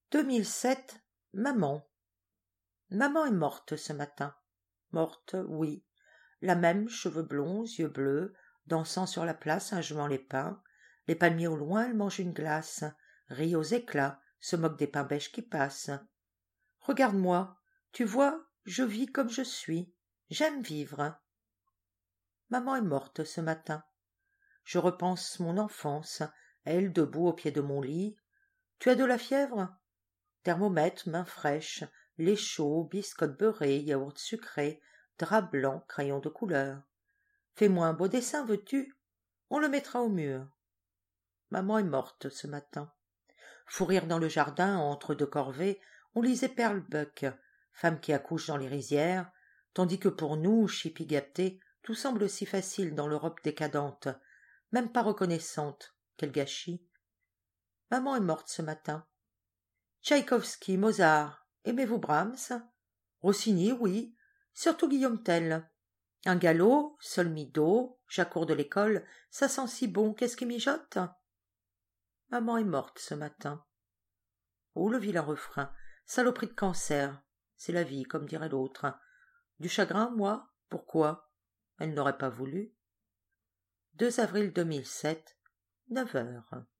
2007, maman. Maman est morte ce matin. Morte, oui. La même, cheveux blonds, yeux bleus, dansant sur la place en jouant les pains. Les palmiers au loin, elle mange une glace, rit aux éclats, se moque des pains bêches qui passent. Regarde-moi, tu vois, je vis comme je suis. J'aime vivre. Maman est morte ce matin. Je repense mon enfance, elle debout au pied de mon lit. Tu as de la fièvre? Thermomètre, main fraîche, lait chaud, biscotte beurrée, yaourt sucré, drap blanc, crayon de couleur. Fais-moi un beau dessin, veux-tu? On le mettra au mur. Maman est morte ce matin. Fou rire dans le jardin, entre deux corvées, on lisait Pearl Buck, femme qui accouche dans les rizières, tandis que pour nous, chippies gâtés, tout semble si facile dans l'Europe décadente, même pas reconnaissante. Quel gâchis! Maman est morte ce matin. Tchaïkovski, Mozart, aimez-vous Brahms? Rossini, oui, surtout Guillaume Tell. Un galop, sol mi do, j'accours de l'école, ça sent si bon, qu'est-ce qui mijote? Maman est morte ce matin. Oh, le vilain refrain, saloperie de cancer, c'est la vie, comme dirait l'autre. Du chagrin, moi? Pourquoi? Elle n'aurait pas voulu. 2 avril 2007, 9 heures.